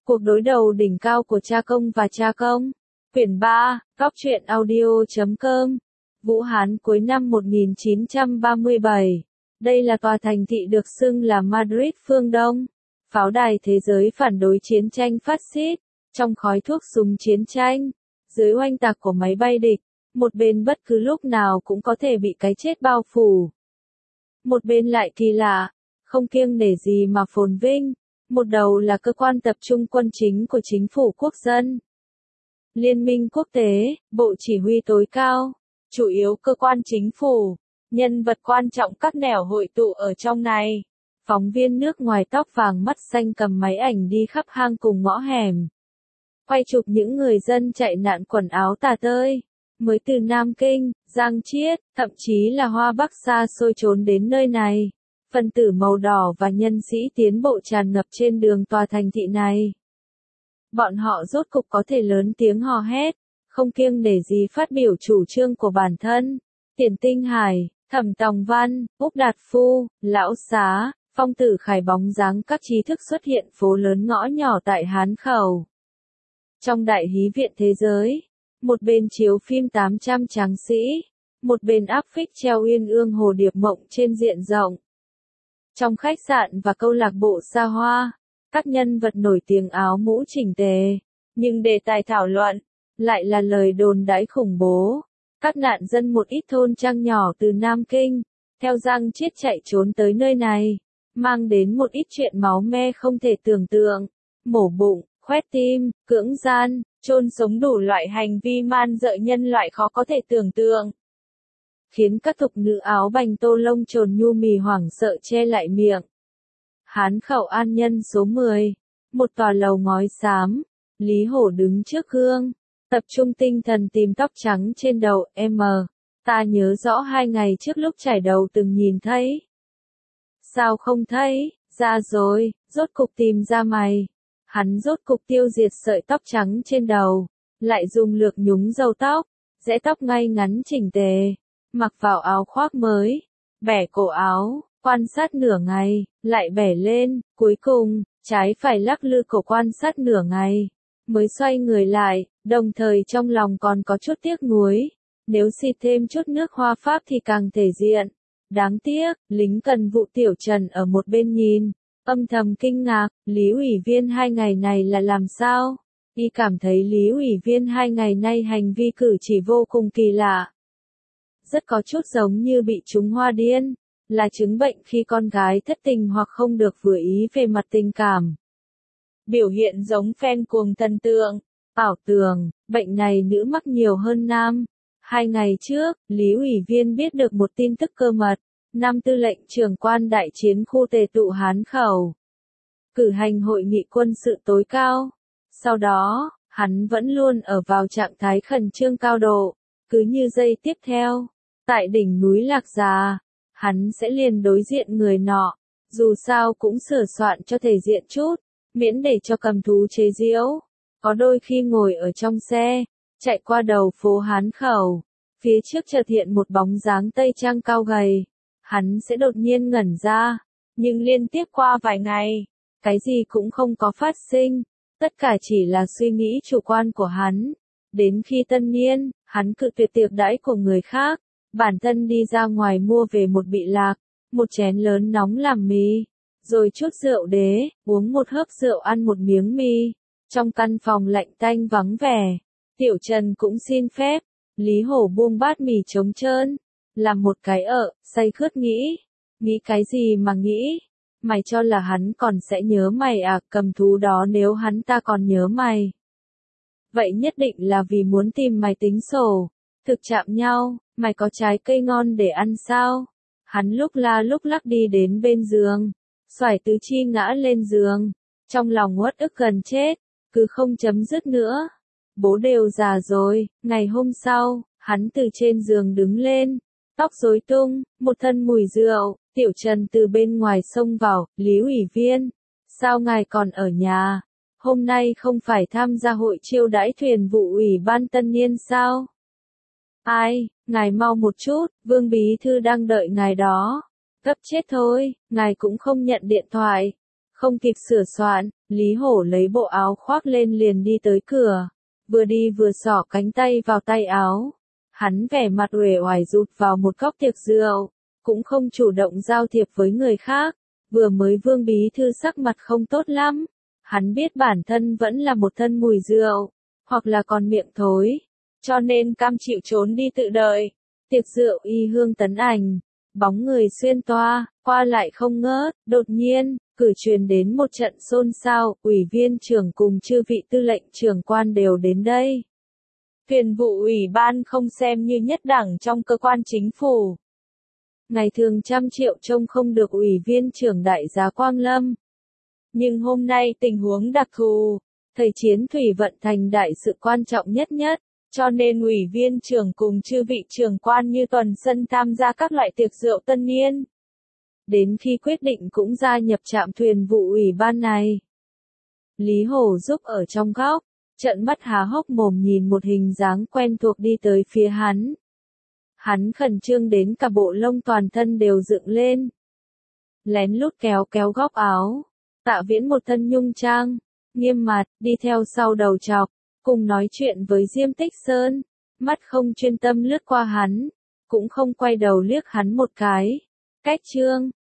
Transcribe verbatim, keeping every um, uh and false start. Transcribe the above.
Cuộc đối đầu đỉnh cao của cha công và cha công. Quyển ba, Góc truyện audio chấm com. Vũ Hán cuối năm một nghìn chín trăm ba mươi bảy. Đây là tòa thành thị được xưng là Madrid phương Đông. Pháo đài thế giới phản đối chiến tranh phát xít. Trong khói thuốc súng chiến tranh, dưới oanh tạc của máy bay địch, một bên bất cứ lúc nào cũng có thể bị cái chết bao phủ. Một bên lại kỳ lạ, không kiêng nể gì mà phồn vinh. Một đầu là cơ quan tập trung quân chính của chính phủ quốc dân. Liên minh quốc tế, bộ chỉ huy tối cao, chủ yếu cơ quan chính phủ, nhân vật quan trọng các nẻo hội tụ ở trong này. Phóng viên nước ngoài tóc vàng mắt xanh cầm máy ảnh đi khắp hang cùng ngõ hẻm. Quay chụp những người dân chạy nạn quần áo tả tơi, mới từ Nam Kinh, Giang Chiết, thậm chí là Hoa Bắc xa xôi trốn đến nơi này. Phân tử màu đỏ và nhân sĩ tiến bộ tràn ngập trên đường tòa thành thị này. Bọn họ rốt cục có thể lớn tiếng hò hét, không kiêng nể gì phát biểu chủ trương của bản thân. Tiền Tinh Hải, Thẩm Tòng Văn, Úc Đạt Phu, Lão Xá, Phong Tử Khải bóng dáng các trí thức xuất hiện phố lớn ngõ nhỏ tại Hán Khẩu. Trong đại hí viện thế giới, một bên chiếu phim tám trăm tráng sĩ, một bên áp phích treo uyên ương hồ điệp mộng trên diện rộng. Trong khách sạn và câu lạc bộ xa hoa, các nhân vật nổi tiếng áo mũ chỉnh tề, nhưng đề tài thảo luận lại là lời đồn đãi khủng bố. Các nạn dân một ít thôn trang nhỏ từ Nam Kinh, theo Giang Chiết chạy trốn tới nơi này, mang đến một ít chuyện máu me không thể tưởng tượng, mổ bụng, khoét tim, cưỡng gian, chôn sống đủ loại hành vi man dợ nhân loại khó có thể tưởng tượng. Khiến các thục nữ áo bành tô lông trồn nhu mì hoảng sợ che lại miệng. Hán Khẩu An Nhân số mười, một tòa lầu ngói xám, Lý Hổ đứng trước gương, tập trung tinh thần tìm tóc trắng trên đầu. Em, ta nhớ rõ hai ngày trước lúc chải đầu từng nhìn thấy. Sao không thấy, ra rồi, rốt cục tìm ra mày. Hắn rốt cục tiêu diệt sợi tóc trắng trên đầu, lại dùng lược nhúng râu tóc, rẽ tóc ngay ngắn chỉnh tề. Mặc vào áo khoác mới, bẻ cổ áo, quan sát nửa ngày, lại bẻ lên, cuối cùng, trái phải lắc lư cổ quan sát nửa ngày, mới xoay người lại, đồng thời trong lòng còn có chút tiếc nuối, nếu xịt thêm chút nước hoa Pháp thì càng thể diện. Đáng tiếc, lính cần vụ Tiểu Trần ở một bên nhìn, âm thầm kinh ngạc, Lý ủy viên hai ngày này là làm sao? Y cảm thấy Lý ủy viên hai ngày nay hành vi cử chỉ vô cùng kỳ lạ. Rất có chút giống như bị trúng hoa điên, là chứng bệnh khi con gái thất tình hoặc không được vừa ý về mặt tình cảm. Biểu hiện giống fan cuồng thần tượng, ảo tưởng, bệnh này nữ mắc nhiều hơn nam. Hai ngày trước, Lý ủy viên biết được một tin tức cơ mật, Nam tư lệnh trưởng quan đại chiến khu tề tụ Hán Khẩu, cử hành hội nghị quân sự tối cao. Sau đó, hắn vẫn luôn ở vào trạng thái khẩn trương cao độ, cứ như giây tiếp theo. Tại đỉnh núi Lạc Già, hắn sẽ liền đối diện người nọ, dù sao cũng sửa soạn cho thể diện chút, miễn để cho cầm thú chế giễu. Có đôi khi ngồi ở trong xe, chạy qua đầu phố Hán Khẩu, phía trước chợt hiện một bóng dáng tây trang cao gầy, hắn sẽ đột nhiên ngẩn ra, nhưng liên tiếp qua vài ngày, cái gì cũng không có phát sinh, tất cả chỉ là suy nghĩ chủ quan của hắn. Đến khi tân niên, hắn cự tuyệt tiệc đãi của người khác. Bản thân đi ra ngoài mua về một bị lạc, một chén lớn nóng làm mì, rồi chút rượu đế, uống một hớp rượu ăn một miếng mì. Trong căn phòng lạnh tanh vắng vẻ, Tiểu Trần cũng xin phép, Lý Hổ buông bát mì trống trơn, làm một cái ợ, say khướt nghĩ. Nghĩ cái gì mà nghĩ? Mày cho là hắn còn sẽ nhớ mày à? Cầm thú đó nếu hắn ta còn nhớ mày, vậy nhất định là vì muốn tìm mày tính sổ. Thực chạm nhau, mày có trái cây ngon để ăn sao? Hắn lúc la lúc lắc đi đến bên giường, xoải tứ chi ngã lên giường, trong lòng uất ức gần chết, cứ không chấm dứt nữa. Bố đều già rồi. Ngày hôm sau, hắn từ trên giường đứng lên, tóc rối tung, một thân mùi rượu. Tiểu Trần từ bên ngoài xông vào, Lý ủy viên, sao ngài còn ở nhà? Hôm nay không phải tham gia hội chiêu đãi thuyền vụ ủy ban tân niên sao? Ai, ngài mau một chút, Vương bí thư đang đợi ngài đó. Gấp chết thôi, ngài cũng không nhận điện thoại. Không kịp sửa soạn, Lý Hổ lấy bộ áo khoác lên liền đi tới cửa. Vừa đi vừa xỏ cánh tay vào tay áo. Hắn vẻ mặt uể oải rụt vào một góc tiệc rượu, cũng không chủ động giao thiệp với người khác. Vừa mới Vương bí thư sắc mặt không tốt lắm. Hắn biết bản thân vẫn là một thân mùi rượu, hoặc là còn miệng thối, cho nên cam chịu trốn đi tự đợi. Tiệc rượu y hương tấn ảnh, bóng người xuyên toa, qua lại không ngớt, đột nhiên, cử truyền đến một trận xôn xao, ủy viên trưởng cùng chư vị tư lệnh trưởng quan đều đến đây. Tuyển vụ ủy ban không xem như nhất đẳng trong cơ quan chính phủ. Ngày thường trăm triệu trông không được ủy viên trưởng đại giá Quang Lâm. Nhưng hôm nay tình huống đặc thù, thời chiến thủy vận thành đại sự quan trọng nhất nhất, cho nên ủy viên trưởng cùng chư vị trưởng quan như tuần sân tham gia các loại tiệc rượu tân niên. Đến khi quyết định cũng gia nhập trạm thuyền vụ ủy ban này. Lý Hổ giúp ở trong góc, trợn mắt há hốc mồm nhìn một hình dáng quen thuộc đi tới phía hắn. Hắn khẩn trương đến cả bộ lông toàn thân đều dựng lên. Lén lút kéo kéo góc áo. Tạ Viễn một thân nhung trang, nghiêm mặt, đi theo sau đầu chọc, cùng nói chuyện với Diêm Tích Sơn, mắt không chuyên tâm lướt qua hắn, cũng không quay đầu liếc hắn một cái. Cách trương,